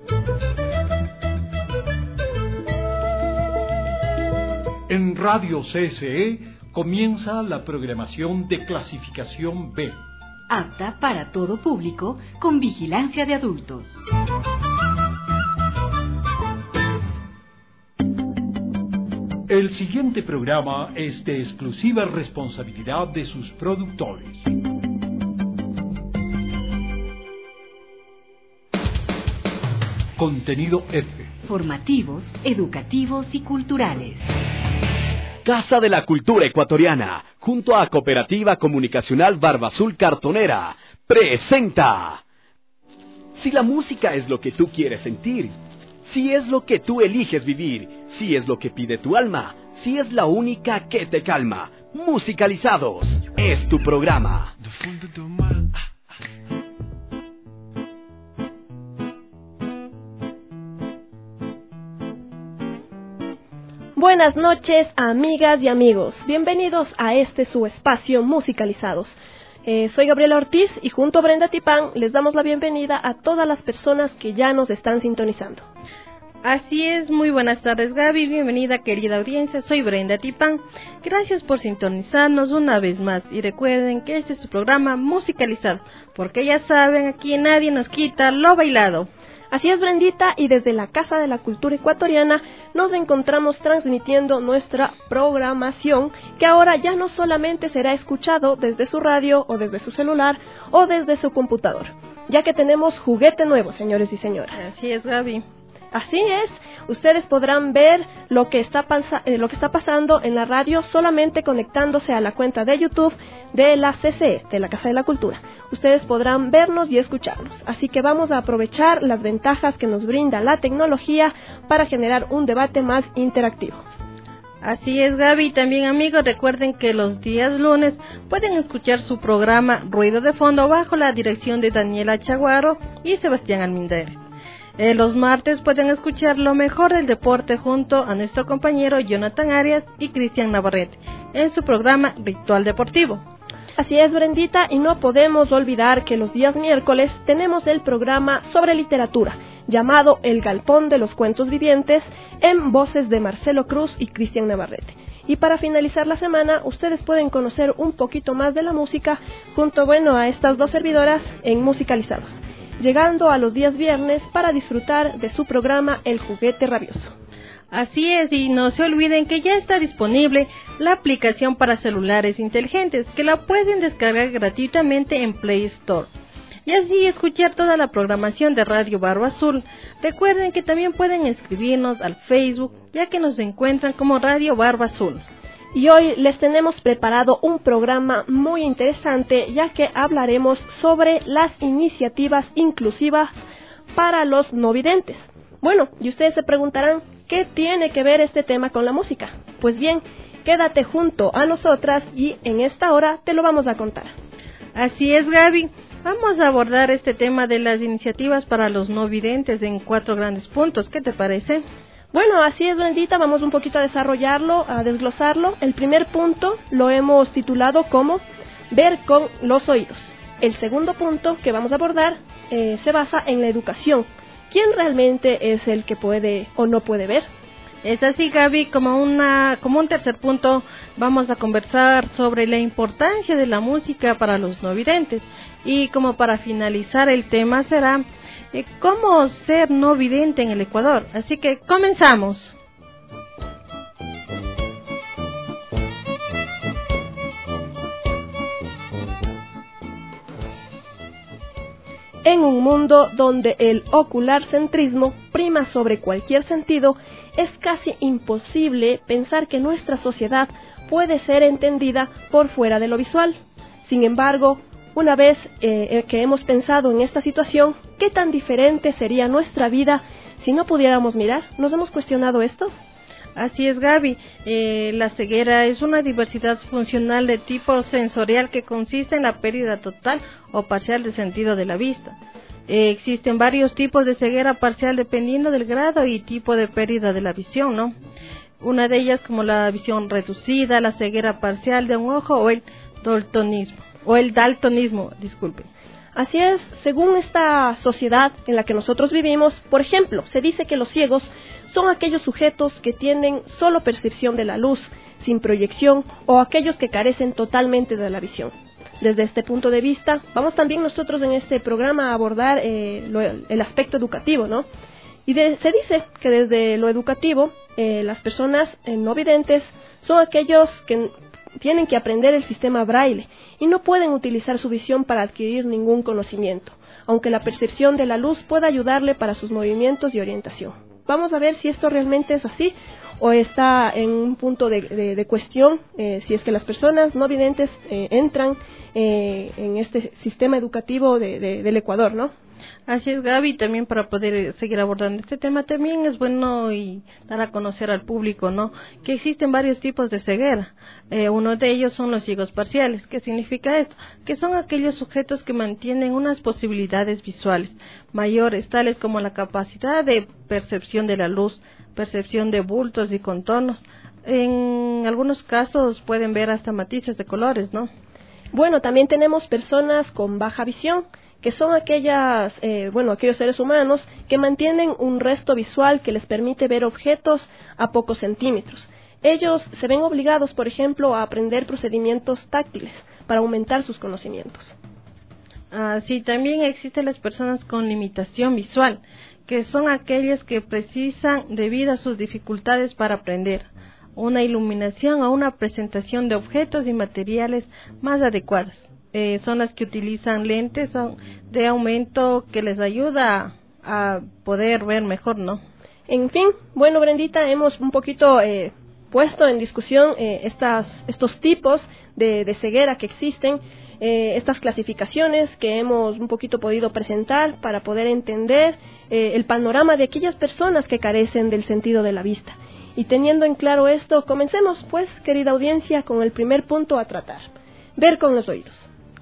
En Radio CSE comienza la programación de clasificación B. Apta para todo público, con vigilancia de adultos. El siguiente programa es de exclusiva responsabilidad de sus productores. Contenido F. Formativos, educativos y culturales. Casa de la Cultura Ecuatoriana, junto a Cooperativa Comunicacional Barba Azul Cartonera, presenta. Si la música es lo que tú quieres sentir, si es lo que tú eliges vivir, si es lo que pide tu alma, si es la única que te calma, Musicalizados es tu programa. Buenas noches, amigas y amigos. Bienvenidos a su espacio Musicalizados. Soy Gabriela Ortiz y junto a Brenda Tipán les damos la bienvenida a todas las personas que ya nos están sintonizando. Así es, muy buenas tardes Gaby, bienvenida querida audiencia, soy Brenda Tipán. Gracias por sintonizarnos una vez más y recuerden que este es su programa Musicalizado, porque ya saben, aquí nadie nos quita lo bailado. Así es, Brendita, y desde la Casa de la Cultura Ecuatoriana nos encontramos transmitiendo nuestra programación, que ahora ya no solamente será escuchado desde su radio o desde su celular o desde su computador, ya que tenemos juguete nuevo, señores y señoras. Así es, Gaby. Así es, ustedes podrán ver lo que está pasando en la radio solamente conectándose a la cuenta de YouTube de la CCE, de la Casa de la Cultura. Ustedes podrán vernos y escucharnos, así que vamos a aprovechar las ventajas que nos brinda la tecnología para generar un debate más interactivo. Así es, Gaby. También, amigos, recuerden que los días lunes pueden escuchar su programa Ruido de Fondo bajo la dirección de Daniela Chaguaro y Sebastián Almindere. Los martes pueden escuchar lo mejor del deporte junto a nuestro compañero Jonathan Arias y Cristian Navarrete en su programa Ritual Deportivo. Así es, Brendita, y no podemos olvidar que los días miércoles tenemos el programa sobre literatura, llamado El Galpón de los Cuentos Vivientes, en voces de Marcelo Cruz y Cristian Navarrete. Y para finalizar la semana, ustedes pueden conocer un poquito más de la música junto, a estas dos servidoras en Musicalizados, llegando a los días viernes para disfrutar de su programa El Juguete Rabioso. Así es, y no se olviden que ya está disponible la aplicación para celulares inteligentes, que la pueden descargar gratuitamente en Play Store. Y así escuchar toda la programación de Radio Barba Azul. Recuerden que también pueden escribirnos al Facebook, ya que nos encuentran como Radio Barba Azul. Y hoy les tenemos preparado un programa muy interesante, ya que hablaremos sobre las iniciativas inclusivas para los no videntes. Bueno, y ustedes se preguntarán, ¿qué tiene que ver este tema con la música? Pues bien, quédate junto a nosotras y en esta hora te lo vamos a contar. Así es, Gaby. Vamos a abordar este tema de las iniciativas para los no videntes en 4 grandes puntos. ¿Qué te parece? Bueno, así es, Brendita, vamos un poquito a desarrollarlo, a desglosarlo. El primer punto lo hemos titulado como ver con los oídos. El segundo punto que vamos a abordar se basa en la educación. ¿Quién realmente es el que puede o no puede ver? Es así, Gaby, como un tercer punto vamos a conversar sobre la importancia de la música para los no videntes. Y como para finalizar el tema será cómo ser no vidente en el Ecuador. Así que comenzamos. En un mundo donde el ocularcentrismo prima sobre cualquier sentido, es casi imposible pensar que nuestra sociedad puede ser entendida por fuera de lo visual. Sin embargo, una vez que hemos pensado en esta situación, ¿qué tan diferente sería nuestra vida si no pudiéramos mirar? ¿Nos hemos cuestionado esto? Así es, Gaby. La ceguera es una diversidad funcional de tipo sensorial que consiste en la pérdida total o parcial de sentido de la vista. Existen varios tipos de ceguera parcial dependiendo del grado y tipo de pérdida de la visión, ¿no? Una de ellas como la visión reducida, la ceguera parcial de un ojo o el daltonismo, disculpen. Así es, según esta sociedad en la que nosotros vivimos, por ejemplo, se dice que los ciegos son aquellos sujetos que tienen solo percepción de la luz, sin proyección, o aquellos que carecen totalmente de la visión. Desde este punto de vista, vamos también nosotros en este programa a abordar el aspecto educativo, ¿no? Y se dice que desde lo educativo, las personas no videntes son aquellos que tienen que aprender el sistema braille y no pueden utilizar su visión para adquirir ningún conocimiento, aunque la percepción de la luz pueda ayudarle para sus movimientos y orientación. Vamos a ver si esto realmente es así o está en un punto de cuestión, si es que las personas no videntes entran en este sistema educativo del Ecuador, ¿no? Así es, Gaby, también para poder seguir abordando este tema, también es bueno y dar a conocer al público, ¿no?, que existen varios tipos de ceguera. Uno de ellos son los ciegos parciales. ¿Qué significa esto? Que son aquellos sujetos que mantienen unas posibilidades visuales mayores, tales como la capacidad de percepción de la luz, percepción de bultos y contornos. En algunos casos pueden ver hasta matices de colores, ¿no? Bueno, también tenemos personas con baja visión, que son aquellos seres humanos que mantienen un resto visual que les permite ver objetos a pocos centímetros. Ellos se ven obligados, por ejemplo, a aprender procedimientos táctiles para aumentar sus conocimientos. Sí, también existen las personas con limitación visual, que son aquellas que precisan, debido a sus dificultades para aprender, una iluminación o una presentación de objetos y materiales más adecuadas. Son las que utilizan lentes de aumento que les ayuda a poder ver mejor, ¿no? En fin, bueno, Brendita, hemos un poquito puesto en discusión estos tipos de ceguera que existen, estas clasificaciones que hemos un poquito podido presentar para poder entender el panorama de aquellas personas que carecen del sentido de la vista. Y teniendo en claro esto, comencemos, pues, querida audiencia, con el primer punto a tratar: ver con los oídos.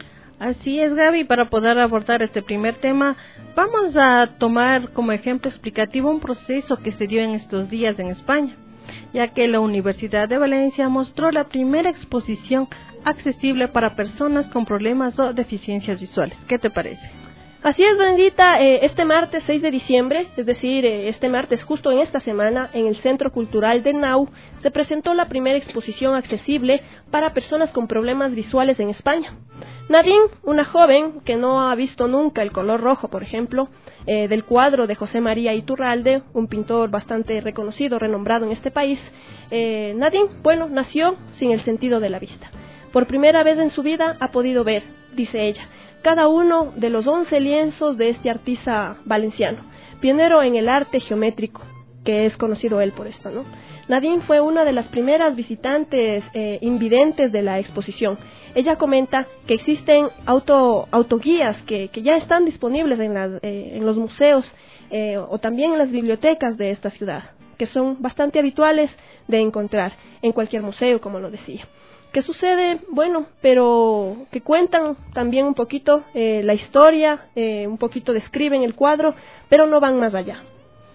Así es, Gaby, para poder abordar este primer tema, vamos a tomar como ejemplo explicativo un proceso que se dio en estos días en España, ya que la Universidad de Valencia mostró la primera exposición accesible para personas con problemas o deficiencias visuales. ¿Qué te parece? Así es, Brendita, este martes 6 de diciembre, es decir, este martes justo en esta semana, en el Centro Cultural de Nau, se presentó la primera exposición accesible para personas con problemas visuales en España. Nadine, una joven que no ha visto nunca el color rojo, por ejemplo, del cuadro de José María Iturralde, un pintor bastante reconocido, renombrado en este país, Nadine, nació sin el sentido de la vista. Por primera vez en su vida ha podido ver, dice ella, cada uno de los 11 lienzos de este artista valenciano, pionero en el arte geométrico, que es conocido él por esto, ¿no? Nadine fue una de las primeras visitantes invidentes de la exposición. Ella comenta que existen autoguías que ya están disponibles en los museos o también en las bibliotecas de esta ciudad, que son bastante habituales de encontrar en cualquier museo, como lo decía. ¿Qué sucede? Bueno, pero que cuentan también un poquito la historia, un poquito describen el cuadro, pero no van más allá.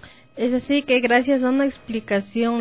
Es decir, que gracias a una aplicación,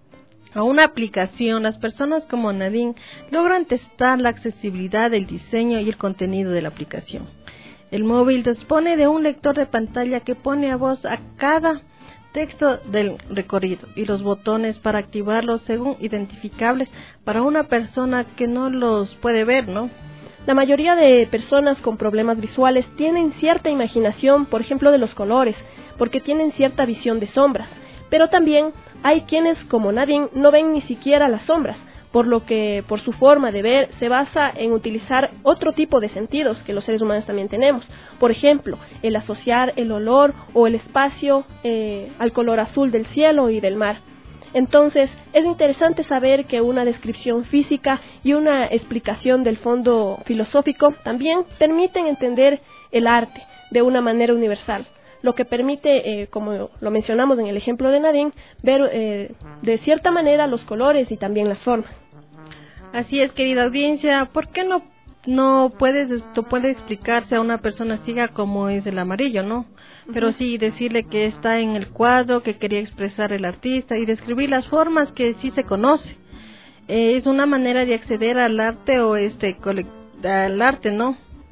las personas como Nadine logran testar la accesibilidad del diseño y el contenido de la aplicación. El móvil dispone de un lector de pantalla que pone a voz a cada texto del recorrido y los botones para activarlos según identificables para una persona que no los puede ver, ¿no? La mayoría de personas con problemas visuales tienen cierta imaginación, por ejemplo, de los colores, porque tienen cierta visión de sombras, pero también hay quienes, como Nadine, no ven ni siquiera las sombras, por lo que por su forma de ver se basa en utilizar otro tipo de sentidos que los seres humanos también tenemos. Por ejemplo, el asociar el olor o el espacio al color azul del cielo y del mar. Entonces, es interesante saber que una descripción física y una explicación del fondo filosófico también permiten entender el arte de una manera universal, lo que permite, como lo mencionamos en el ejemplo de Nadine, ver de cierta manera los colores y también las formas. Así es, querida audiencia, ¿por qué no puede explicarse a una persona ciega cómo es el amarillo, ¿no? Pero sí decirle que está en el cuadro, que quería expresar el artista y describir las formas que sí se conoce. Es una manera de acceder al arte o al arte, ¿no?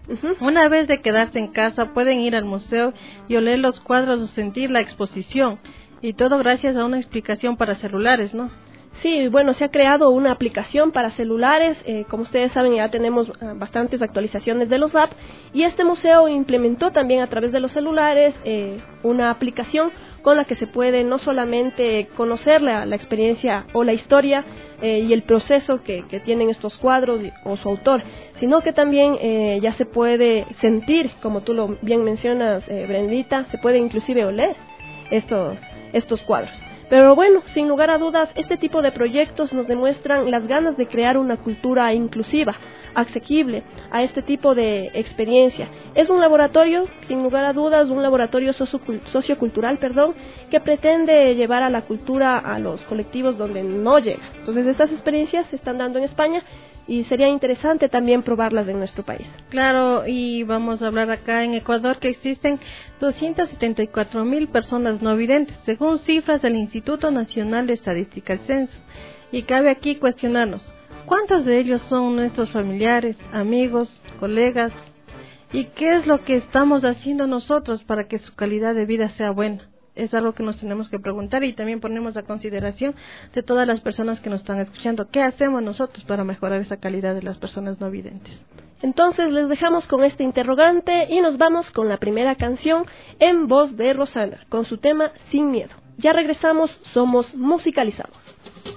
Una vez de quedarse en casa, pueden ir al museo y oler los cuadros o sentir la exposición. Y todo gracias a una explicación para celulares, ¿no? Sí, bueno, se ha creado una aplicación para celulares, como ustedes saben ya tenemos bastantes actualizaciones de los apps y este museo implementó también a través de los celulares una aplicación con la que se puede no solamente conocer la experiencia o la historia y el proceso que tienen estos cuadros o su autor, sino que también ya se puede sentir, como tú lo bien mencionas, Brendita, se puede inclusive oler estos cuadros. Pero bueno, sin lugar a dudas, este tipo de proyectos nos demuestran las ganas de crear una cultura inclusiva, asequible a este tipo de experiencia. Es un laboratorio, sin lugar a dudas, un laboratorio sociocultural, que pretende llevar a la cultura a los colectivos donde no llega. Entonces, estas experiencias se están dando en España y sería interesante también probarlas en nuestro país. Claro, y vamos a hablar acá en Ecuador que existen 274,000 personas no videntes, según cifras del Instituto Nacional de Estadística, el Censo. Y cabe aquí cuestionarnos, ¿cuántos de ellos son nuestros familiares, amigos, colegas? ¿Y qué es lo que estamos haciendo nosotros para que su calidad de vida sea buena? Es algo que nos tenemos que preguntar y también ponemos a consideración de todas las personas que nos están escuchando. ¿Qué hacemos nosotros para mejorar esa calidad de las personas no videntes? Entonces les dejamos con este interrogante y nos vamos con la primera canción en voz de Rosana, con su tema Sin Miedo. Ya regresamos, somos musicalizados.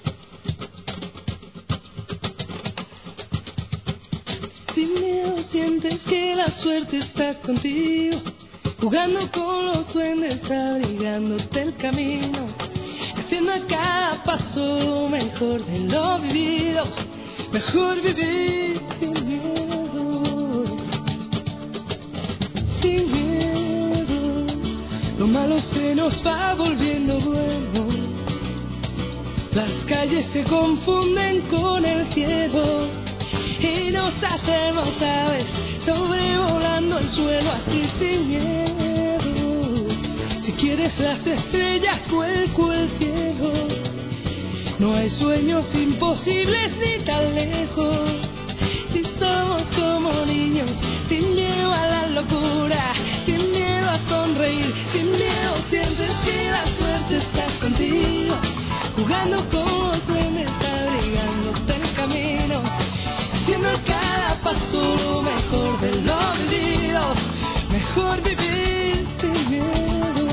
Sin miedo sientes que la suerte está contigo, jugando con los duendes, abrigándote el camino, haciendo a cada paso lo mejor de lo vivido. Mejor vivir sin miedo, sin miedo. Lo malo se nos va volviendo bueno, las calles se confunden con el cielo y nos hacemos aves sobrevolando el suelo así sin miedo. Si quieres las estrellas, vuelco el cielo. No hay sueños imposibles ni tan lejos. Si somos como niños, sin miedo a la locura, sin miedo a sonreír, sin miedo sientes que la suerte está contigo, jugando con los duendes, abrigándote el camino, haciendo cada paso lo mejor de lo vivido. Mejor vivir sin miedo,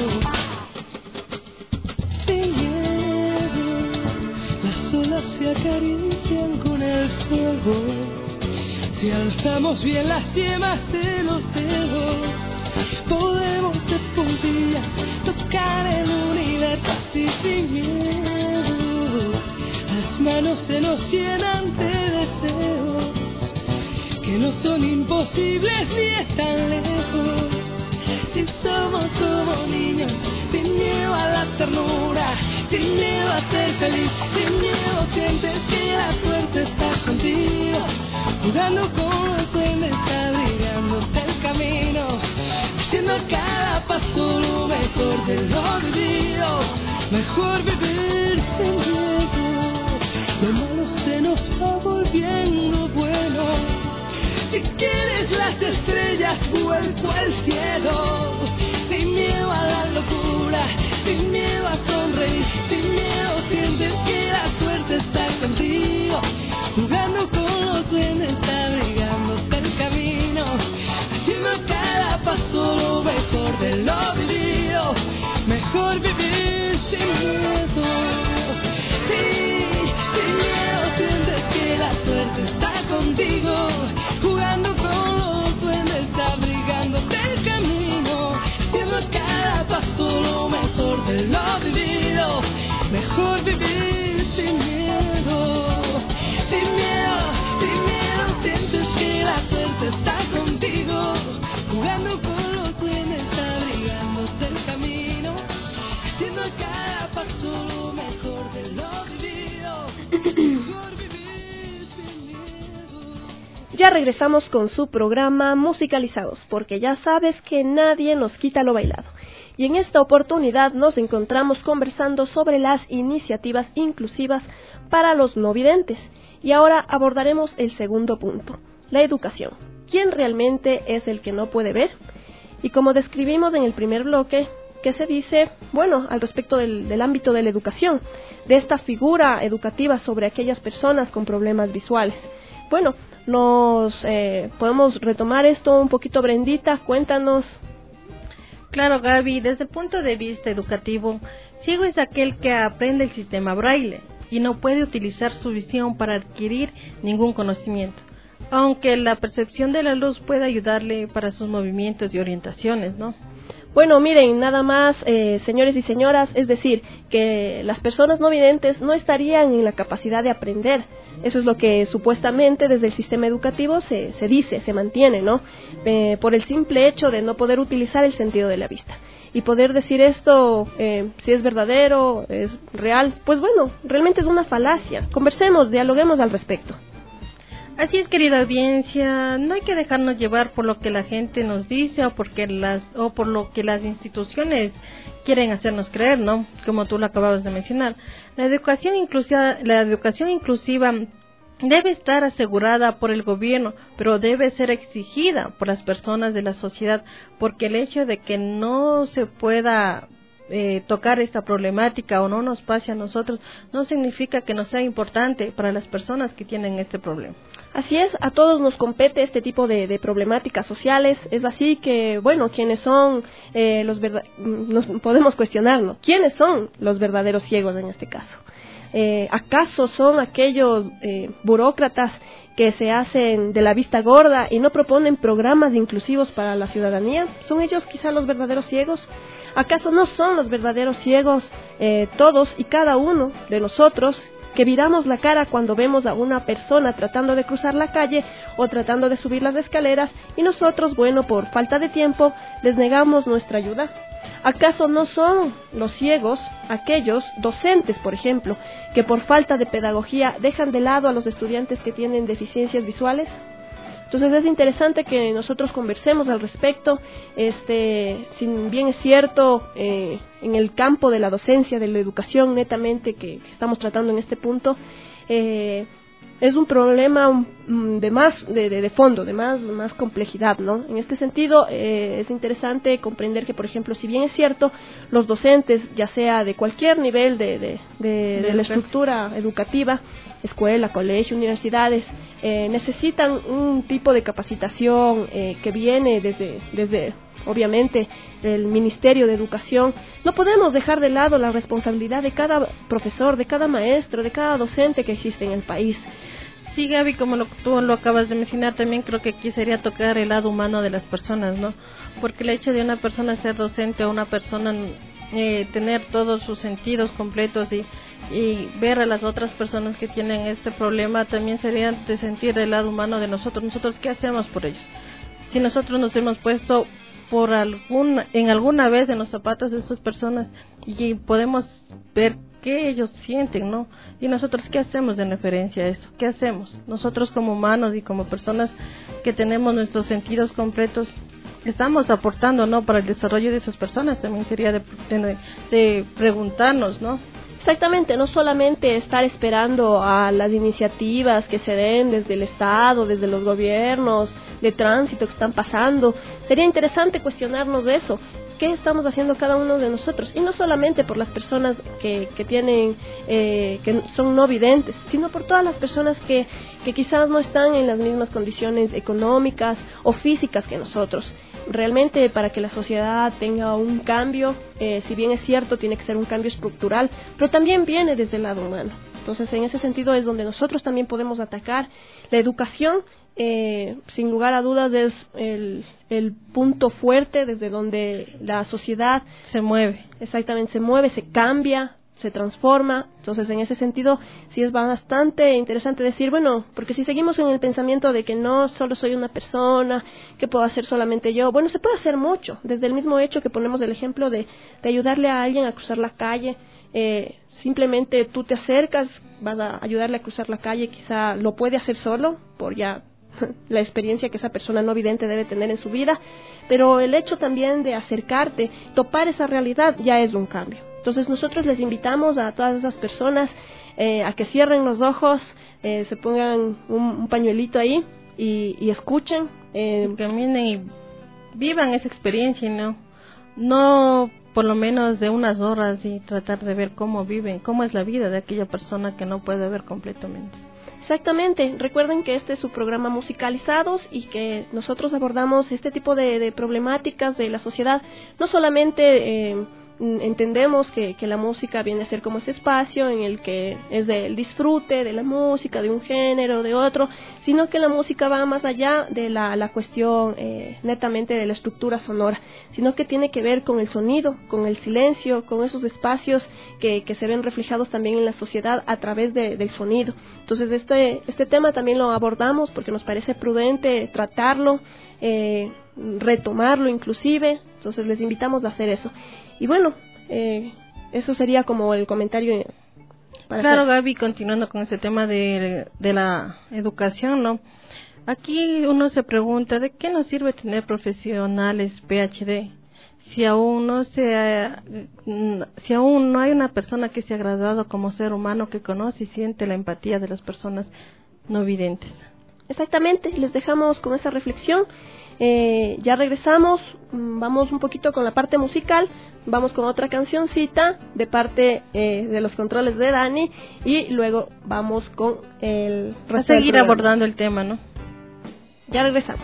sin miedo. Las olas se acarician con el fuego, si alzamos bien las yemas de los dedos, podemos de puntillas tocar el universo así sin miedo. Las manos se nos llenan de deseos que no son imposibles ni están lejos. Si somos como niños, sin miedo a la ternura, sin miedo a ser feliz, sin miedo sientes que la suerte está contigo, jugando con los duendes, abrigándote el camino, haciendo cada paso lo mejor de lo vivido. Mejor vivir sin miedo, lo malo se nos va volviendo bueno. Si quieres las estrellas, vuelco al cielo, sin miedo a la locura, sin miedo a sonreír, sin miedo sientes que la suerte está contigo, jugando con los duendes, abrigándote el camino, haciendo cada paso lo mejor de lo vivido. Mejor vivir sin miedo, sí, sin miedo sientes que la suerte está contigo, jugando con los duendes, abrigándote el camino, haciendo cada paso lo mejor de lo vivido. Mejor vivir sin miedo, sin miedo, sin miedo sientes que la suerte está contigo, jugando con los duendes, abrigándote el camino, haciendo cada paso lo mejor de lo vivido. Mejor vivir sin miedo. Ya regresamos con su programa Musicalizados, porque ya sabes que nadie nos quita lo bailado. Y en esta oportunidad nos encontramos conversando sobre las iniciativas inclusivas para los no videntes. Y ahora abordaremos el segundo punto, la educación. quién realmente es el que no puede ver. Y como describimos en el primer bloque, ¿qué se dice? Bueno, al respecto del ámbito de la educación, de esta figura educativa sobre aquellas personas con problemas visuales. Bueno, podemos retomar esto un poquito, Brendita, cuéntanos. Claro, Gaby, desde el punto de vista educativo, ciego es aquel que aprende el sistema braille y no puede utilizar su visión para adquirir ningún conocimiento, aunque la percepción de la luz puede ayudarle para sus movimientos y orientaciones, ¿no? Bueno, miren, nada más, señores y señoras, es decir, que las personas no videntes no estarían en la capacidad de aprender. Eso es lo que supuestamente desde el sistema educativo se dice, se mantiene, ¿no? Por el simple hecho de no poder utilizar el sentido de la vista. Y poder decir esto, si es verdadero, es real, pues bueno, realmente es una falacia. Conversemos, dialoguemos al respecto. Así es, querida audiencia, no hay que dejarnos llevar por lo que la gente nos dice o por lo que las instituciones quieren hacernos creer, ¿no? Como tú lo acababas de mencionar. La educación inclusiva debe estar asegurada por el gobierno, pero debe ser exigida por las personas de la sociedad, porque el hecho de que no se pueda tocar esta problemática o no nos pase a nosotros no significa que no sea importante para las personas que tienen este problema. Así es, a todos nos compete este tipo de problemáticas sociales. Es así que, bueno, ¿quiénes son nos podemos cuestionarnos? ¿Quiénes son los verdaderos ciegos en este caso? ¿Acaso son aquellos burócratas que se hacen de la vista gorda y no proponen programas inclusivos para la ciudadanía? ¿Son ellos quizá los verdaderos ciegos? ¿Acaso no son los verdaderos ciegos todos y cada uno de nosotros que viramos la cara cuando vemos a una persona tratando de cruzar la calle o tratando de subir las escaleras y nosotros, bueno, por falta de tiempo, les negamos nuestra ayuda? ¿Acaso no son los ciegos aquellos docentes, por ejemplo, que por falta de pedagogía dejan de lado a los estudiantes que tienen deficiencias visuales? Entonces es interesante que nosotros conversemos al respecto. Si bien es cierto, en el campo de la docencia, de la educación netamente que estamos tratando en este punto, es un problema de fondo, de más complejidad, ¿no? En este sentido, es interesante comprender que, por ejemplo, si bien es cierto, los docentes, ya sea de cualquier nivel de la estructura educativa, escuela, colegio, universidades, necesitan un tipo de capacitación que viene desde obviamente el Ministerio de Educación. No podemos dejar de lado la responsabilidad de cada profesor, de cada maestro, de cada docente que existe en el país. Sí, Gaby, como tú lo acabas de mencionar, también creo que aquí sería tocar el lado humano de las personas, ¿no? Porque el hecho de una persona ser docente o una persona tener todos sus sentidos completos y ver a las otras personas que tienen este problema, también sería de sentir el lado humano de nosotros. ¿Nosotros qué hacemos por ellos? Si nosotros nos hemos puesto en alguna vez en los zapatos de estas personas y podemos ver qué ellos sienten, ¿no? Y nosotros qué hacemos en referencia a eso, qué hacemos nosotros como humanos y como personas que tenemos nuestros sentidos completos, estamos aportando, ¿no? Para el desarrollo de esas personas. También sería de preguntarnos, ¿no? Exactamente, no solamente estar esperando a las iniciativas que se den desde el Estado, desde los gobiernos de tránsito que están pasando. Sería interesante cuestionarnos de eso. ¿Qué estamos haciendo cada uno de nosotros? Y no solamente por las personas que son no videntes, sino por todas las personas que quizás no están en las mismas condiciones económicas o físicas que nosotros. Realmente, para que la sociedad tenga un cambio, si bien es cierto, tiene que ser un cambio estructural, pero también viene desde el lado humano. Entonces, en ese sentido es donde nosotros también podemos atacar. La educación, sin lugar a dudas, es el punto fuerte desde donde la sociedad se mueve. Exactamente, se mueve, se cambia, se transforma. Entonces, en ese sentido, sí es bastante interesante decir, bueno, porque si seguimos en el pensamiento de que no solo soy una persona, ¿qué puedo hacer solamente yo? Bueno, se puede hacer mucho, desde el mismo hecho que ponemos el ejemplo de ayudarle a alguien a cruzar la calle. Simplemente tú te acercas, vas a ayudarle a cruzar la calle, quizá lo puede hacer solo, por ya la experiencia que esa persona no vidente debe tener en su vida, pero el hecho también de acercarte, topar esa realidad, ya es un cambio. Entonces nosotros les invitamos a todas esas personas a que cierren los ojos, se pongan un pañuelito ahí y escuchen. Caminen y vivan esa experiencia, no por lo menos de unas horas, y tratar de ver cómo viven, cómo es la vida de aquella persona que no puede ver completamente. Exactamente, recuerden que este es su programa Musicalizados y que nosotros abordamos este tipo de problemáticas de la sociedad, no solamente entendemos que la música viene a ser como ese espacio en el que es del disfrute de la música, de un género, de otro, sino que la música va más allá de la cuestión netamente de la estructura sonora, sino que tiene que ver con el sonido, con el silencio, con esos espacios que se ven reflejados también en la sociedad a través del sonido. Entonces este tema también lo abordamos porque nos parece prudente tratarlo, retomarlo inclusive, entonces les invitamos a hacer eso. Y bueno, eso sería como el comentario. Claro, Gaby, continuando con ese tema de la educación, ¿no? Aquí uno se pregunta, ¿de qué nos sirve tener profesionales PhD? Si aún no hay una persona que se ha graduado como ser humano que conoce y siente la empatía de las personas no videntes. Exactamente, les dejamos con esa reflexión. Ya regresamos, vamos un poquito con la parte musical, vamos con otra cancioncita de parte de los controles de Dani y luego vamos con el resto. A seguir abordando el tema, ¿no? Ya regresamos.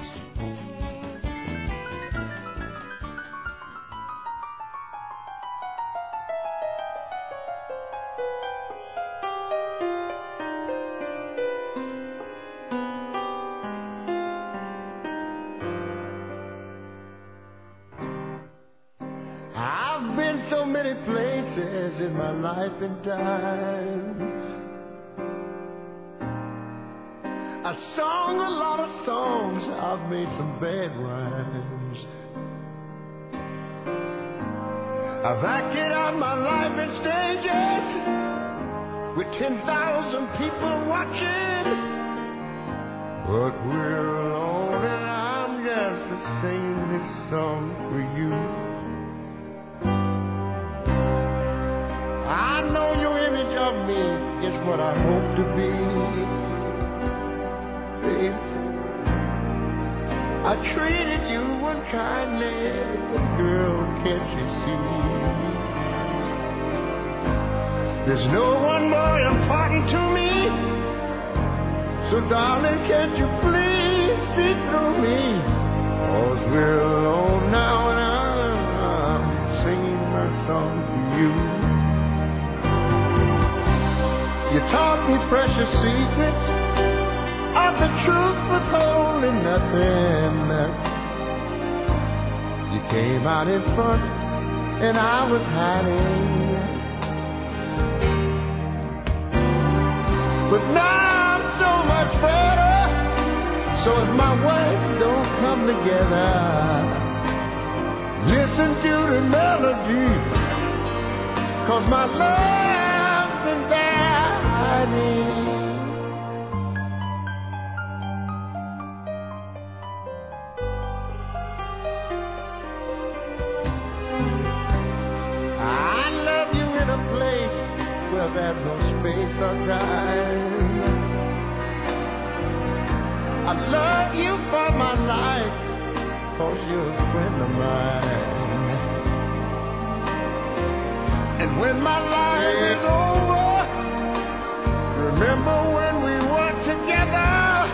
So many places in my life and time. I sung a lot of songs, I've made some bad rhymes. I've acted out my life in stages with 10,000 people watching. But we're alone and I'm just singing this song for you. I know your image of me is what I hope to be, baby. I treated you unkindly, but girl, can't you see? There's no one more important to me, so darling, can't you please see through me? 'Cause we're alone now and I'm singing my song for you. You taught me precious secrets of the truth withholding nothing. You came out in front and I was hiding. But now I'm so much better, so if my words don't come together, listen to the melody, 'cause my love's in there. I love you in a place where there's no space or time. I love you for my life, 'cause you're a friend of mine. And when my life is over, remember when we were together?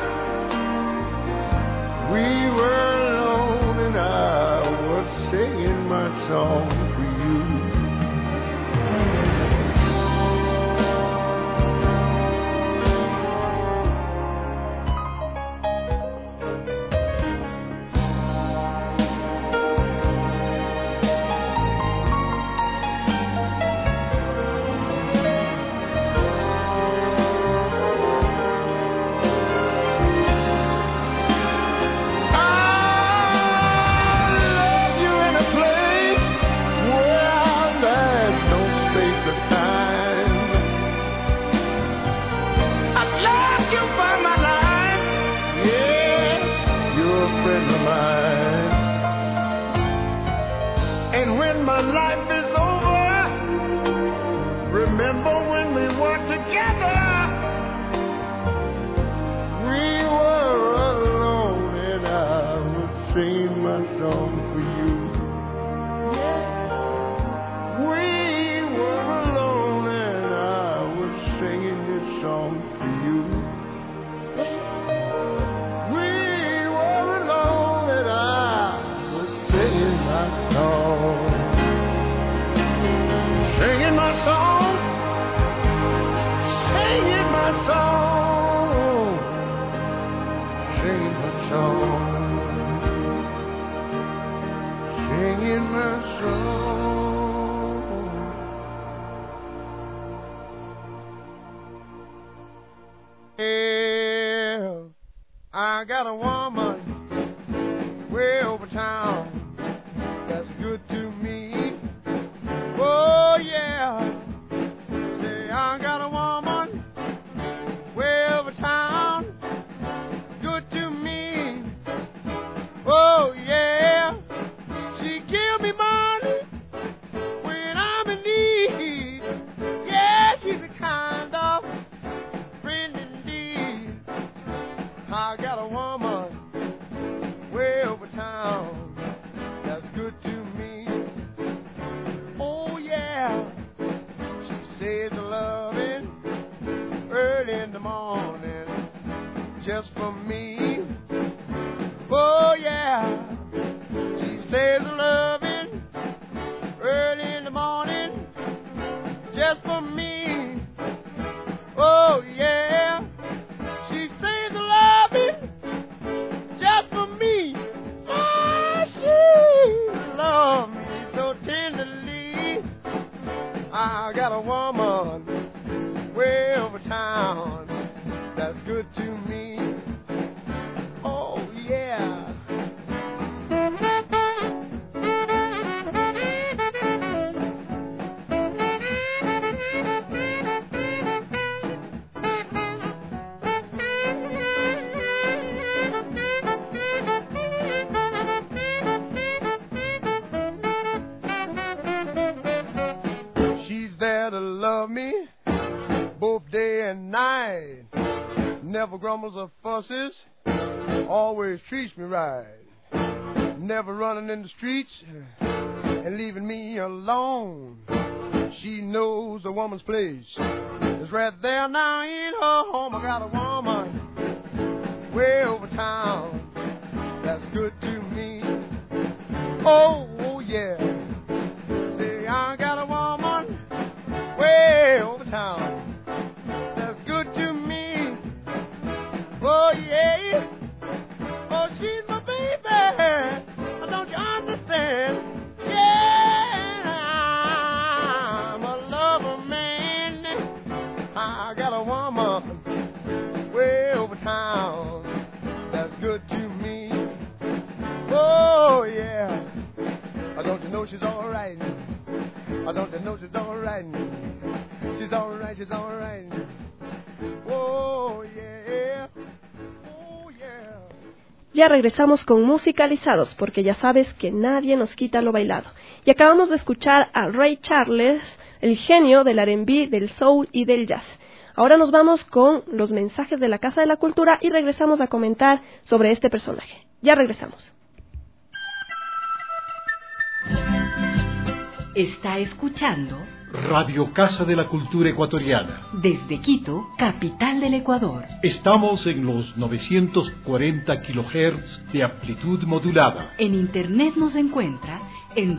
We were alone and I was singing my song for you. singing my song, singing my song, singing my song, singing my song. Yeah, I got a woman way over town that's good to me. Oh yeah, say I got a woman way over town, good to me. Oh yeah, she give me money when I'm in need. Yeah, she's a kind of friend indeed. I got a woman way over town that's good to me. Oh yeah, she says the loving early in the morning just for me. Oh yeah, she says the loving early in the morning just for me. Oh yeah, she says the loving just for me. Oh, she loves me so tenderly. I got a woman way over town that's good to me. Oh yeah. She's there to love me both day and night. Never grumbles or fusses, always treats me right. Never running in the streets and leaving me alone. She knows a woman's place is right there now in her home. I got a woman way over town that's good to me. Oh yeah, say I got a woman way over town that's good to me. Oh yeah, oh she's my baby, don't you understand? Yeah, I'm a lover man. I got a woman way over town that's good to me. Oh yeah, don't you know she's all right? Don't you know she's all right? She's all right, she's all right. Oh yeah, oh yeah. Ya regresamos con Musicalizados, porque ya sabes que nadie nos quita lo bailado. Y acabamos de escuchar a Ray Charles, el genio del R&B, del soul y del jazz. Ahora nos vamos con los mensajes de la Casa de la Cultura y regresamos a comentar sobre este personaje. Ya regresamos. Está escuchando Radio Casa de la Cultura Ecuatoriana. desde Quito, capital del Ecuador. Estamos en los 940 kHz de amplitud modulada. En internet nos encuentra en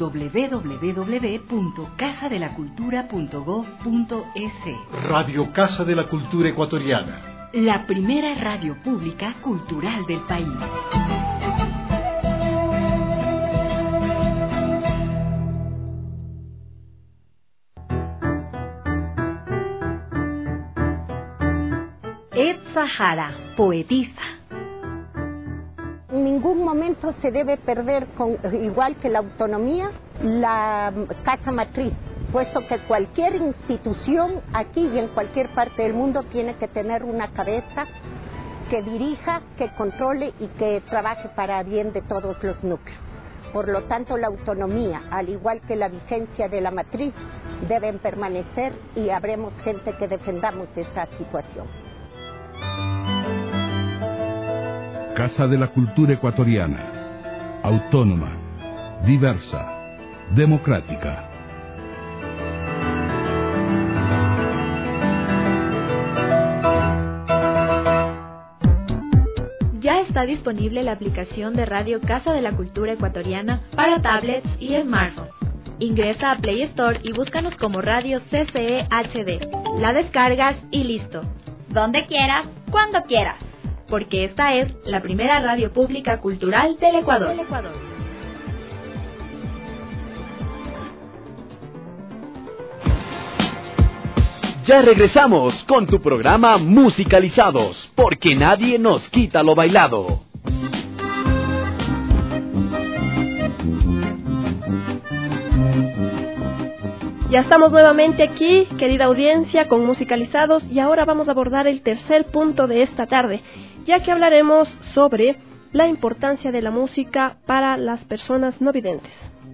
www.casadelacultura.gov.es. Radio Casa de la Cultura Ecuatoriana. La primera radio pública cultural del país. Ed Sahara, poetisa. En ningún momento se debe perder, igual que la autonomía, la casa matriz, puesto que cualquier institución aquí y en cualquier parte del mundo tiene que tener una cabeza que dirija, que controle y que trabaje para bien de todos los núcleos. Por lo tanto, la autonomía, al igual que la vigencia de la matriz, deben permanecer y habremos gente que defendamos esa situación. Casa de la Cultura Ecuatoriana, autónoma, diversa, democrática. Ya está disponible la aplicación de Radio Casa de la Cultura Ecuatoriana para tablets y smartphones. Ingresa a Play Store y búscanos como Radio CCE HD. La descargas y listo. Donde quieras, cuando quieras. Porque esta es la primera radio pública cultural del Ecuador. Ya regresamos con tu programa Musicalizados, porque nadie nos quita lo bailado. Ya estamos nuevamente aquí, querida audiencia, con Musicalizados, y ahora vamos a abordar el tercer punto de esta tarde, ya que hablaremos sobre la importancia de la música para las personas no videntes.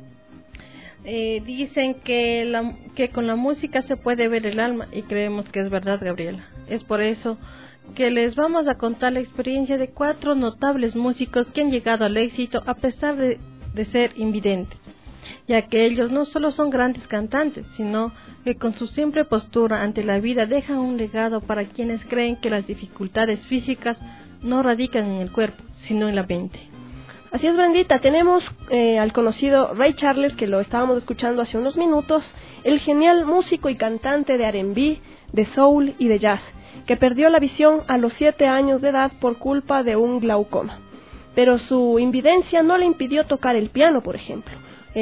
Dicen que con la música se puede ver el alma, y creemos que es verdad, Gabriela. Es por eso que les vamos a contar la experiencia de 4 notables músicos que han llegado al éxito a pesar de ser invidentes, ya que ellos no solo son grandes cantantes, sino que con su simple postura ante la vida dejan un legado para quienes creen que las dificultades físicas no radican en el cuerpo, sino en la mente. Así es, Brendita, tenemos al conocido Ray Charles, que lo estábamos escuchando hace unos minutos, el genial músico y cantante de R&B, de soul y de jazz, que perdió la visión a los 7 años de edad por culpa de un glaucoma. Pero su invidencia no le impidió tocar el piano, por ejemplo.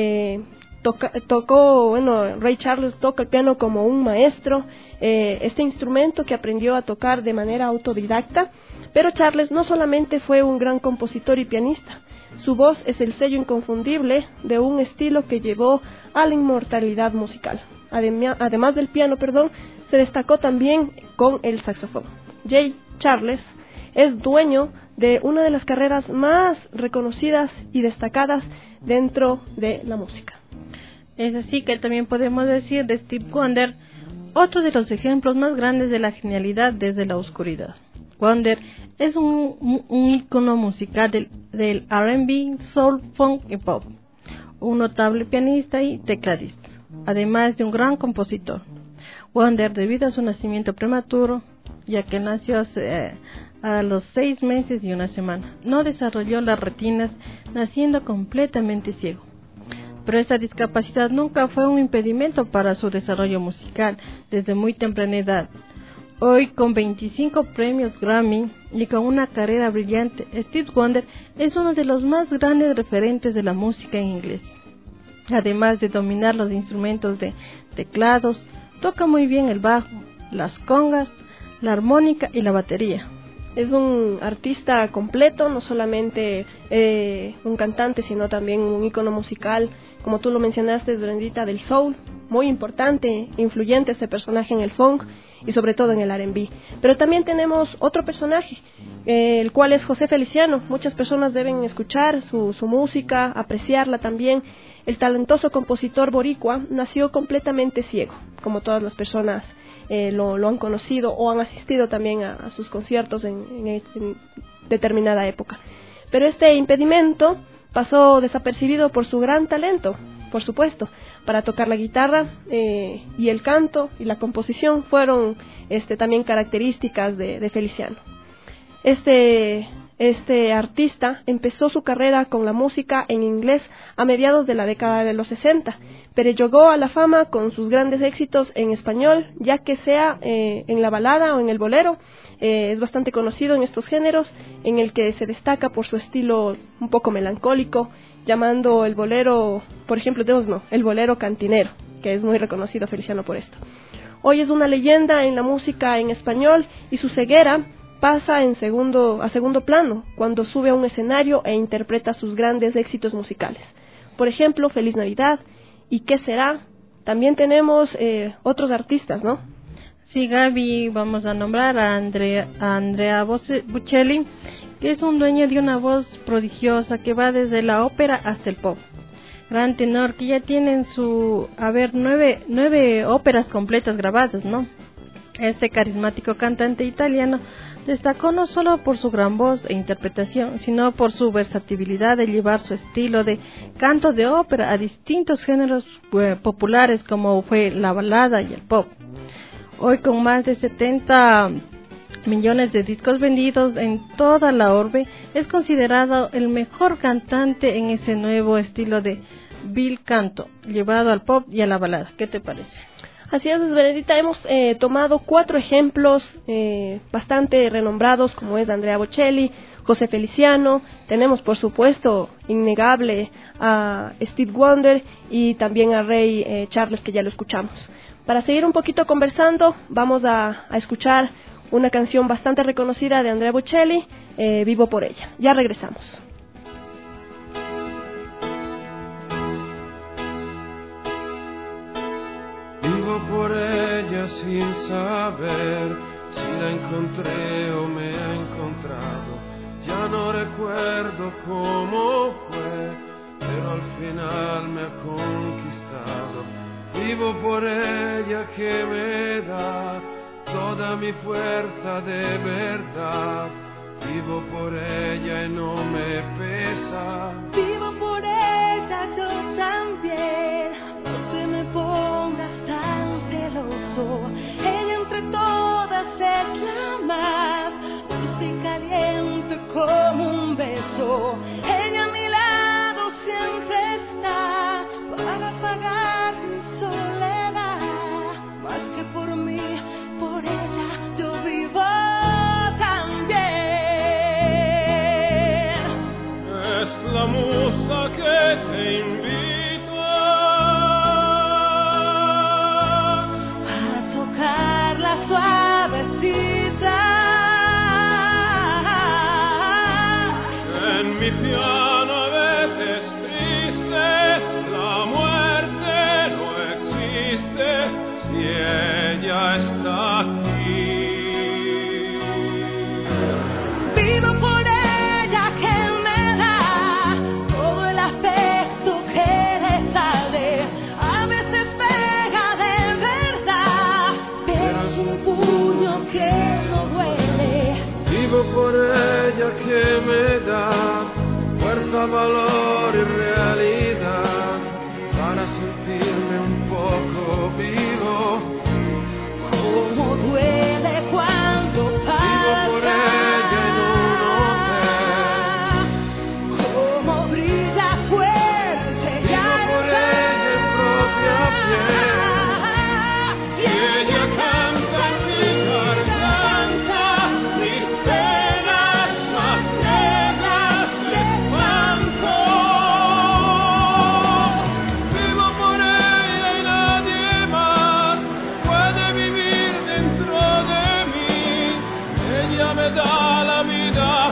Ray Charles toca el piano como un maestro, este instrumento que aprendió a tocar de manera autodidacta. Pero Charles no solamente fue un gran compositor y pianista, su voz es el sello inconfundible de un estilo que llevó a la inmortalidad musical. Además del piano, se destacó también con el saxofón. Ray Charles es dueño de una de las carreras más reconocidas y destacadas dentro de la música. Es así que también podemos decir de Stevie Wonder, otro de los ejemplos más grandes de la genialidad desde la oscuridad. Wonder es un ícono musical del R&B, soul, funk y pop, un notable pianista y tecladista, además de un gran compositor. Wonder, debido a su nacimiento prematuro, ya que nació a los 6 meses y 1 semana, no desarrolló las retinas, naciendo completamente ciego. Pero esta discapacidad nunca fue un impedimento para su desarrollo musical desde muy temprana edad. Hoy, con 25 premios Grammy y con una carrera brillante, Stevie Wonder es uno de los más grandes referentes de la música en inglés. Además de dominar los instrumentos de teclados, toca muy bien el bajo, las congas, la armónica y la batería. Es un artista completo, no solamente un cantante, sino también un ícono musical, como tú lo mencionaste, Brendita, del soul, muy importante, influyente este personaje en el funk y sobre todo en el R&B. Pero también tenemos otro personaje, el cual es José Feliciano. Muchas personas deben escuchar su música, apreciarla también. El talentoso compositor boricua nació completamente ciego, como todas las personas lo han conocido o han asistido también a sus conciertos en determinada época. Pero este impedimento pasó desapercibido por su gran talento, por supuesto, para tocar la guitarra, y el canto y la composición fueron también características de Feliciano. Este artista empezó su carrera con la música en inglés a mediados de la década de los 60, pero llegó a la fama con sus grandes éxitos en español, ya que sea en la balada o en el bolero, es bastante conocido en estos géneros, en el que se destaca por su estilo un poco melancólico, llamando el bolero, por ejemplo, el bolero cantinero, que es muy reconocido Feliciano por esto. Hoy es una leyenda en la música en español y su ceguera pasa a segundo plano cuando sube a un escenario e interpreta sus grandes éxitos musicales. Por ejemplo, Feliz Navidad y ¿Qué será? También tenemos otros artistas, ¿no? Sí, Gaby, vamos a nombrar a Andrea Bocelli, que es un dueño de una voz prodigiosa que va desde la ópera hasta el pop. Gran tenor que ya tiene en su haber 9 óperas completas grabadas, ¿no? Este carismático cantante italiano destacó no solo por su gran voz e interpretación, sino por su versatilidad de llevar su estilo de canto de ópera a distintos géneros populares como fue la balada y el pop. Hoy, con más de 70 millones de discos vendidos en toda la orbe, es considerado el mejor cantante en ese nuevo estilo de Bill Canto, llevado al pop y a la balada. ¿Qué te parece? Así es, Benedita, hemos tomado 4 ejemplos bastante renombrados, como es Andrea Bocelli, José Feliciano, tenemos por supuesto innegable a Steve Wonder y también a Ray Charles, que ya lo escuchamos. Para seguir un poquito conversando, vamos a escuchar una canción bastante reconocida de Andrea Bocelli, Vivo por ella. Ya regresamos. Vivo por ella sin saber si la encontré o me ha encontrado. Ya no recuerdo cómo fue, pero al final me ha conquistado. Vivo por ella que me da toda mi fuerza de verdad. Vivo por ella y no me pesa. Vivo por ella yo también. No te me pongas tan celoso. Ella entre todas es la más dulce y caliente como un beso. Ella a mi lado siempre está para apagar mi soledad. Más que por mí, por ella yo vivo también. Es la musa que te invito a tocarla suavecita. En mi piano a veces triste, la muerte no existe si ella está aquí. Vivo por ella que me da todo el afecto que le sale. A veces pega de verdad, pero es un puño que no duele. Vivo por ella que me da fuerza, valor y realidad para sentirme un poco vivo. Cómo duele cuando pasa. Vivo por ella y no sé cómo brilla fuerte. Vivo por ella en propia piel. Y ella canta en mi garganta mis penas más negras de espanto. Vivo por ella y nadie más puede vivir dentro de mí. Ella me da la vida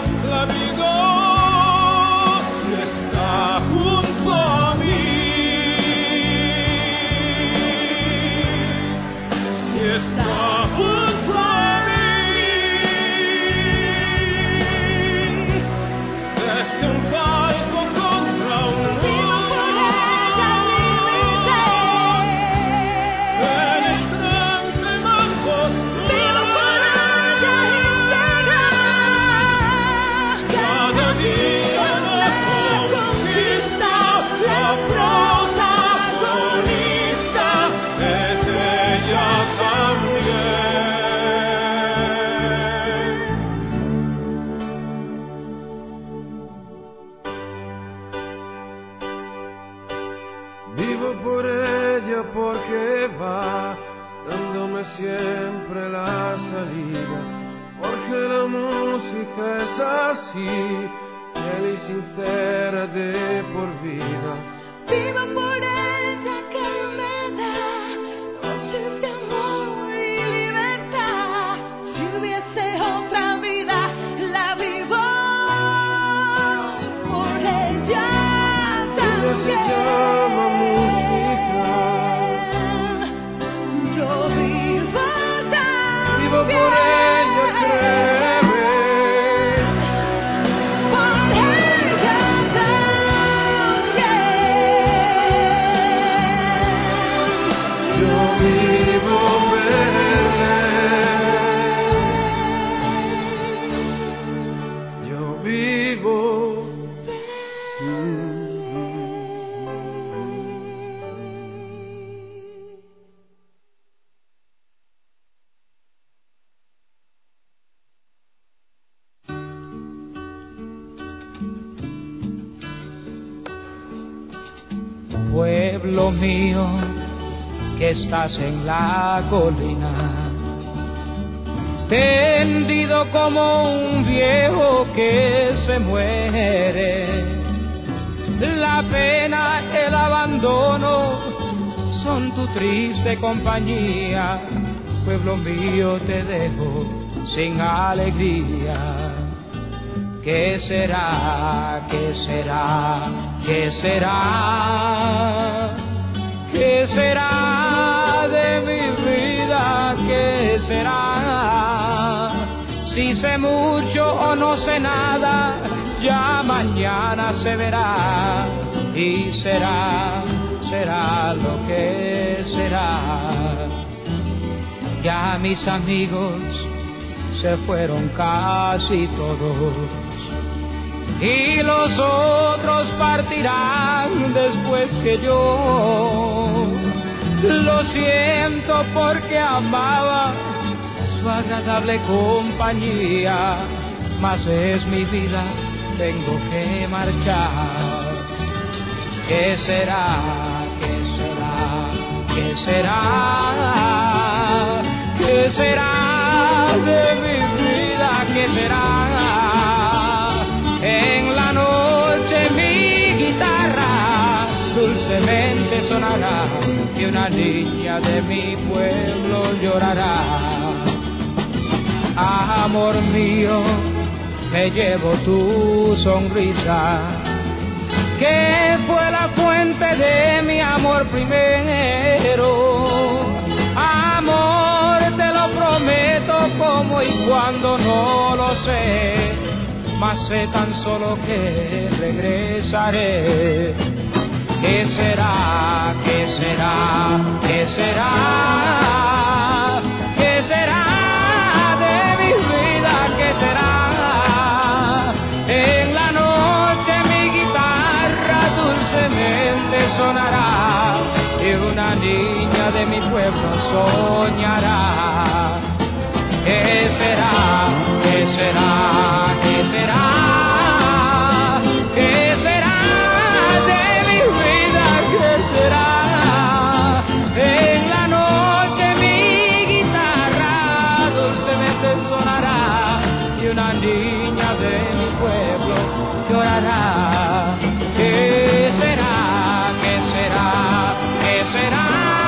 si está junto a mí. Si está junto a mí. Desde un palco contra un muro, penetrante más oscuro. Cada día me conquista, la protagonista es ella también. Vivo por ella porque va dándome siempre la salida, porque la música es así, fiel y sincera de por vida. Vivo por ella que me da noches de amor y libertad. Si hubiese otra vida, la vivo por ella también. Ella se llama música. Yo vivo también. Vivo por ella, créeme. Por ella también. pueblo mío, que estás en la colina, tendido como un viejo que se muere. La pena, el abandono son tu triste compañía. Pueblo mío, te dejo sin alegría. ¿Qué será? ¿Qué será? ¿Qué será? ¿Qué será de mi vida? ¿Qué será? Si sé mucho o no sé nada, ya mañana se verá. Y será lo que será. Ya mis amigos se fueron casi todos, y los otros partirán después que yo. Lo siento porque amaba su agradable compañía, mas es mi vida, tengo que marchar. ¿Qué será? ¿Qué será? ¿Qué será? ¿Qué será de mi vida? ¿Qué será? En la noche mi guitarra dulcemente sonará, y una niña de mi pueblo llorará. Amor mío, me llevo tu sonrisa, que fue la fuente de mi amor primero. Amor, te lo prometo, como y cuando no lo sé, mas sé tan solo que regresaré. ¿Qué será? ¿Qué será? ¿Qué será? ¿Qué será de mi vida? ¿Qué será? En la noche mi guitarra dulcemente sonará, y una niña de mi pueblo soñará. ¿Qué será? ¿Qué será? ¿Qué será? ¿Qué será de mi vida? ¿Qué será? En la noche mi guitarra dulcemente sonará, y una niña de mi pueblo llorará. ¿Qué será? ¿Qué será? ¿Qué será?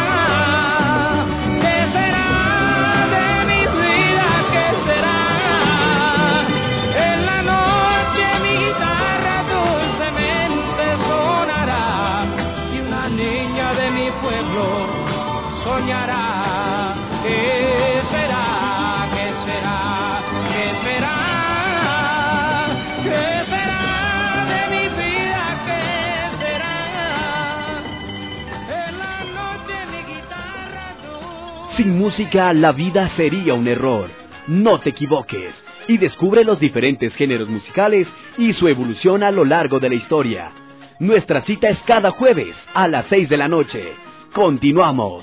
Soñará. ¿Qué será? ¿Qué será? ¿Qué será? ¿Qué será de mi vida? ¿Qué será? En la noche mi guitarra Sin música la vida sería un error. No te equivoques y descubre los diferentes géneros musicales y su evolución a lo largo de la historia. Nuestra cita es cada jueves a las 6 de la noche. Continuamos.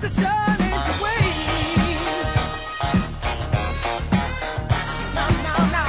the sun is waning. No, no, no.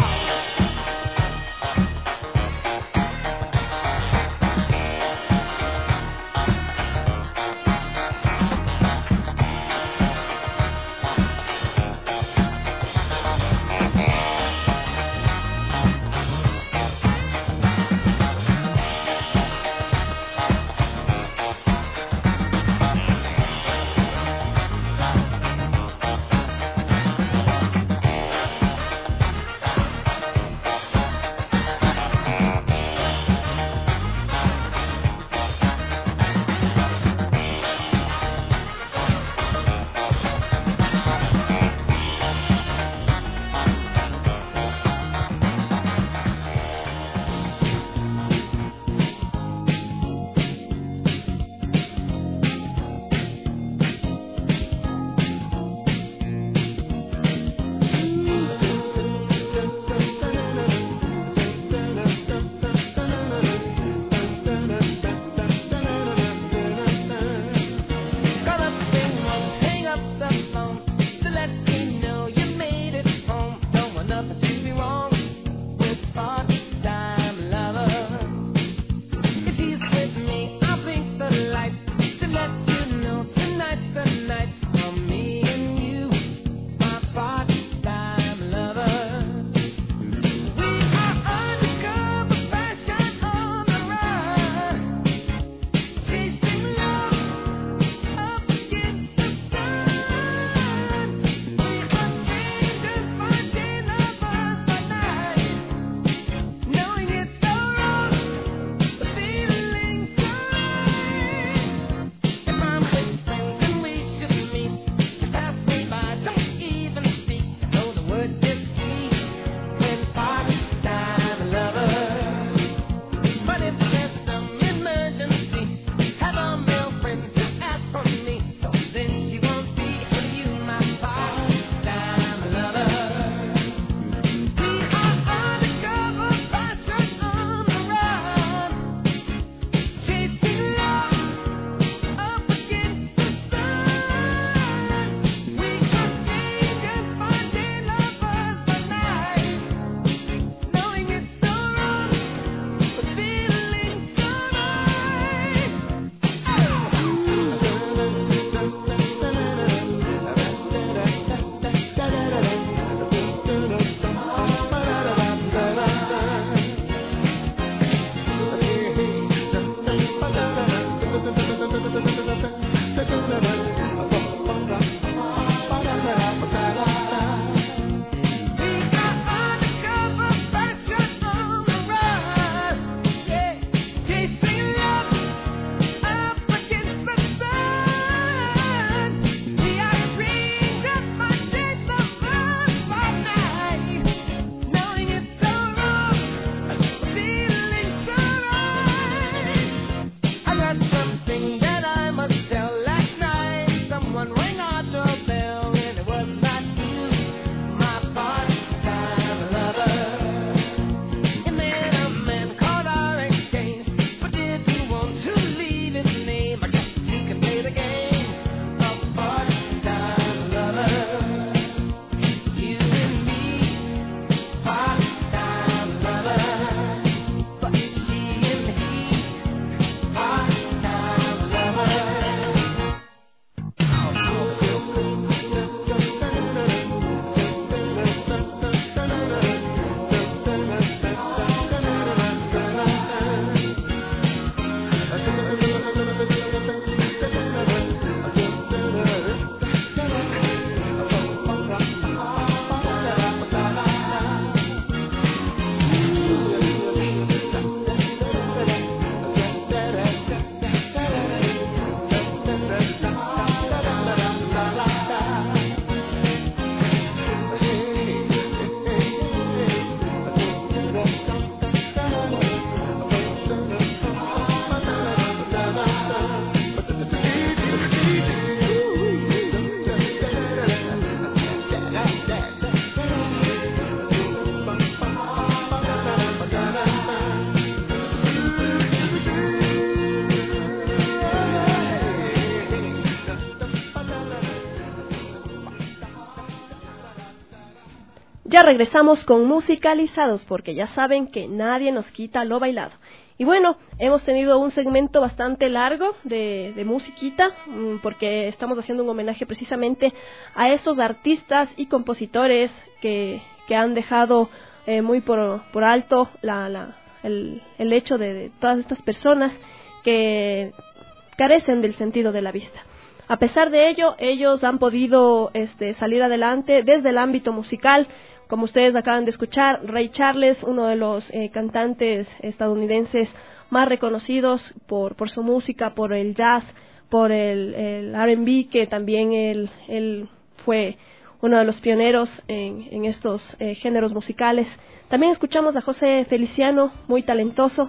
Ya regresamos con Musicalizados, porque ya saben que nadie nos quita lo bailado. Y bueno, hemos tenido un segmento bastante largo de musiquita, porque estamos haciendo un homenaje precisamente a esos artistas y compositores que han dejado muy por alto el hecho de todas estas personas que carecen del sentido de la vista. A pesar de ello, ellos han podido salir adelante desde el ámbito musical. Como ustedes acaban de escuchar, Ray Charles, uno de los cantantes estadounidenses más reconocidos por su música, por el jazz, por el R&B, que también él fue uno de los pioneros en estos géneros musicales. También escuchamos a José Feliciano, muy talentoso,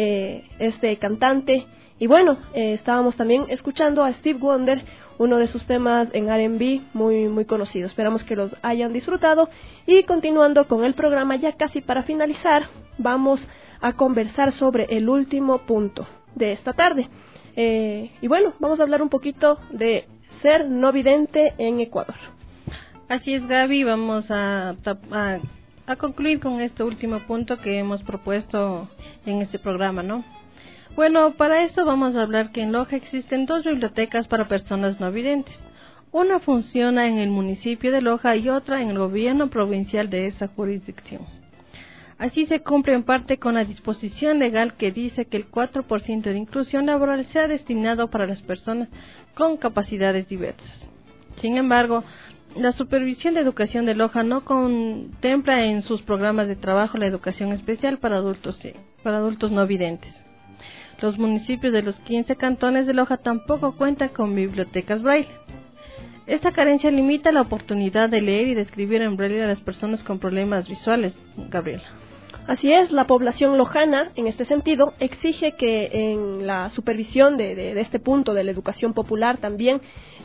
cantante. Y bueno, estábamos también escuchando a Stevie Wonder, uno de sus temas en R&B muy, muy conocido. Esperamos que los hayan disfrutado. Y continuando con el programa, ya casi para finalizar, vamos a conversar sobre el último punto de esta tarde. Y bueno, vamos a hablar un poquito de ser no vidente en Ecuador. Así es, Gaby, vamos a concluir con este último punto que hemos propuesto en este programa, ¿no? Bueno, para eso vamos a hablar que en Loja existen 2 bibliotecas para personas no videntes. Una funciona en el municipio de Loja y otra en el gobierno provincial de esa jurisdicción. Así se cumple en parte con la disposición legal que dice que el 4% de inclusión laboral sea destinado para las personas con capacidades diversas. Sin embargo, la Supervisión de Educación de Loja no contempla en sus programas de trabajo la educación especial para adultos no videntes. Los municipios de los 15 cantones de Loja tampoco cuentan con bibliotecas braille. Esta carencia limita la oportunidad de leer y de escribir en braille a las personas con problemas visuales, Gabriela. Así es, la población lojana, en este sentido, exige que en la supervisión de este punto de la educación popular también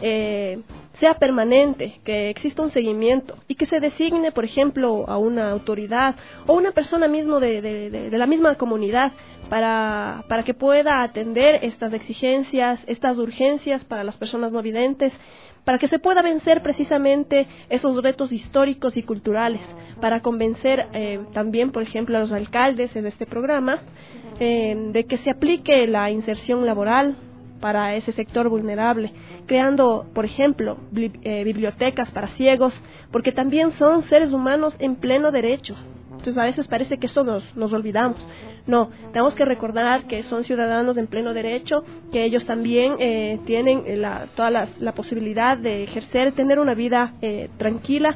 sea permanente, que exista un seguimiento y que se designe, por ejemplo, a una autoridad o una persona mismo de la misma comunidad para que pueda atender estas exigencias, estas urgencias para las personas no videntes, para que se pueda vencer precisamente esos retos históricos y culturales, para convencer también, por ejemplo, a los alcaldes de este programa de que se aplique la inserción laboral para ese sector vulnerable, creando, por ejemplo, bibliotecas para ciegos, porque también son seres humanos en pleno derecho. Entonces a veces parece que esto nos olvidamos. No, tenemos que recordar que son ciudadanos en pleno derecho, que ellos también tienen la posibilidad de ejercer, tener una vida tranquila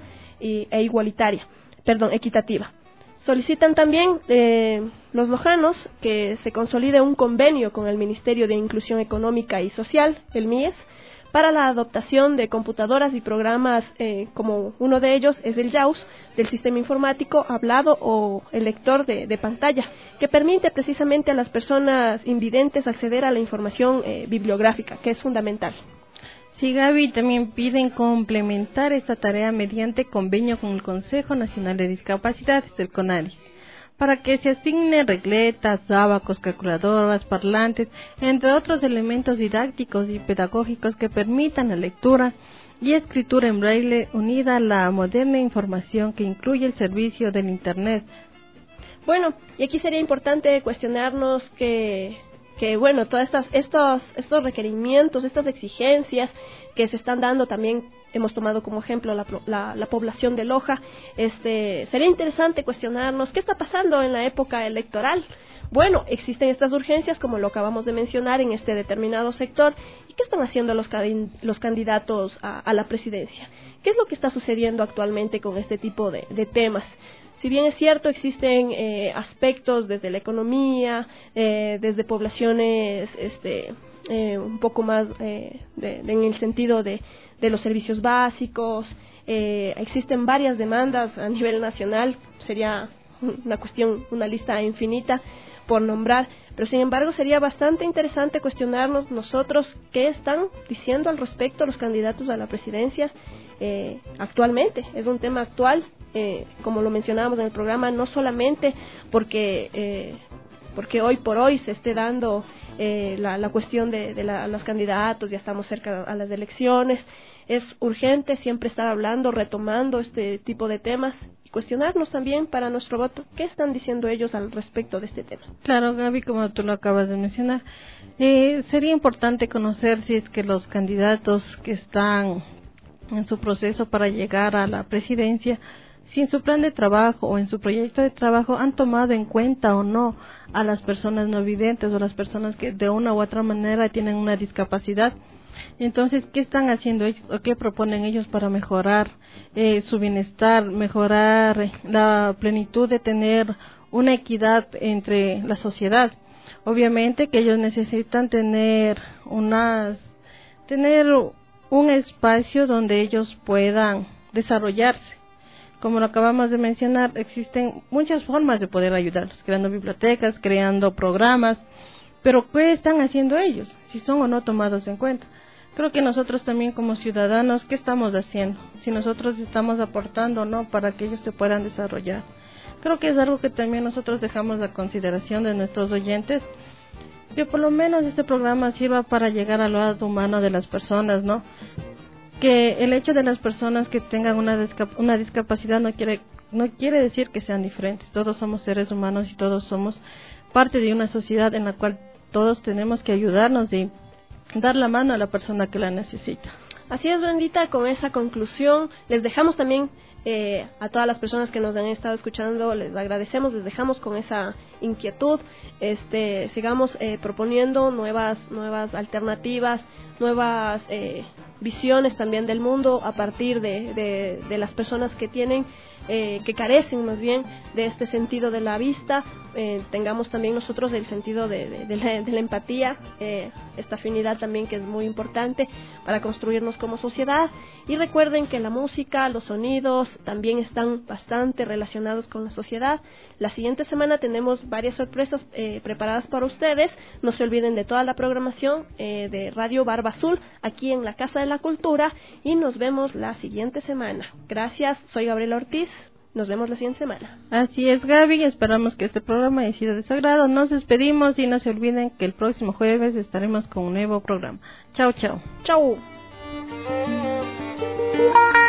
equitativa. Solicitan también los lojanos que se consolide un convenio con el Ministerio de Inclusión Económica y Social, el MIES, para la adoptación de computadoras y programas, como uno de ellos es el JAWS, del sistema informático hablado o el lector de pantalla, que permite precisamente a las personas invidentes acceder a la información bibliográfica, que es fundamental. Sí, Gaby, también piden complementar esta tarea mediante convenio con el Consejo Nacional de Discapacidades, el CONADIS, para que se asigne regletas, ábacos, calculadoras, parlantes, entre otros elementos didácticos y pedagógicos que permitan la lectura y escritura en braille unida a la moderna información que incluye el servicio del Internet. Bueno, y aquí sería importante cuestionarnos que bueno, todos estos requerimientos, estas exigencias que se están dando también, hemos tomado como ejemplo la población de Loja. Sería interesante cuestionarnos qué está pasando en la época electoral. Bueno, existen estas urgencias, como lo acabamos de mencionar, en este determinado sector. ¿Y qué están haciendo los candidatos a la presidencia? ¿Qué es lo que está sucediendo actualmente con este tipo de temas? Si bien es cierto, existen aspectos desde la economía, desde poblaciones un poco más en el sentido de los servicios básicos, existen varias demandas a nivel nacional, sería una lista infinita por nombrar, pero sin embargo sería bastante interesante cuestionarnos nosotros qué están diciendo al respecto los candidatos a la presidencia actualmente. Es un tema actual, como lo mencionábamos en el programa, no solamente porque hoy por hoy se esté dando la cuestión de los candidatos, ya estamos cerca a las elecciones, es urgente siempre estar hablando, retomando este tipo de temas y cuestionarnos también para nuestro voto qué están diciendo ellos al respecto de este tema. Claro, Gaby, como tú lo acabas de mencionar, sería importante conocer si es que los candidatos que están en su proceso para llegar a la presidencia, si en su plan de trabajo o en su proyecto de trabajo han tomado en cuenta o no a las personas no videntes o las personas que de una u otra manera tienen una discapacidad. Entonces, ¿qué están haciendo ellos o qué proponen ellos para mejorar su bienestar, mejorar la plenitud de tener una equidad entre la sociedad? Obviamente que ellos necesitan tener un espacio donde ellos puedan desarrollarse. Como lo acabamos de mencionar, existen muchas formas de poder ayudarlos, creando bibliotecas, creando programas, pero ¿qué están haciendo ellos? Si son o no tomados en cuenta. Creo que nosotros también como ciudadanos, ¿qué estamos haciendo? Si nosotros estamos aportando o no para que ellos se puedan desarrollar. Creo que es algo que también nosotros dejamos a consideración de nuestros oyentes, que por lo menos este programa sirva para llegar al lado humano de las personas, ¿no? Que el hecho de las personas que tengan una discapacidad no quiere decir que sean diferentes. Todos somos seres humanos y todos somos parte de una sociedad en la cual todos tenemos que ayudarnos y dar la mano a la persona que la necesita. Así es, Brendita, con esa conclusión les dejamos también a todas las personas que nos han estado escuchando, les agradecemos, les dejamos con esa inquietud, sigamos proponiendo nuevas alternativas, nuevas visiones también del mundo a partir de las personas que tienen, que carecen más bien de este sentido de la vista, tengamos también nosotros el sentido de la empatía, esta afinidad también que es muy importante para construirnos como sociedad. Y recuerden que la música, los sonidos también están bastante relacionados con la sociedad. La siguiente semana tenemos varias sorpresas preparadas para ustedes. No se olviden de toda la programación de Radio Barba Azul aquí en la Casa de la Cultura y nos vemos la siguiente semana. Gracias, soy Gabriela Ortiz. Nos vemos la siguiente semana. Así es, Gaby, esperamos que este programa haya sido de su agrado. Nos despedimos y no se olviden que el próximo jueves estaremos con un nuevo programa. Chao, chao. Chao.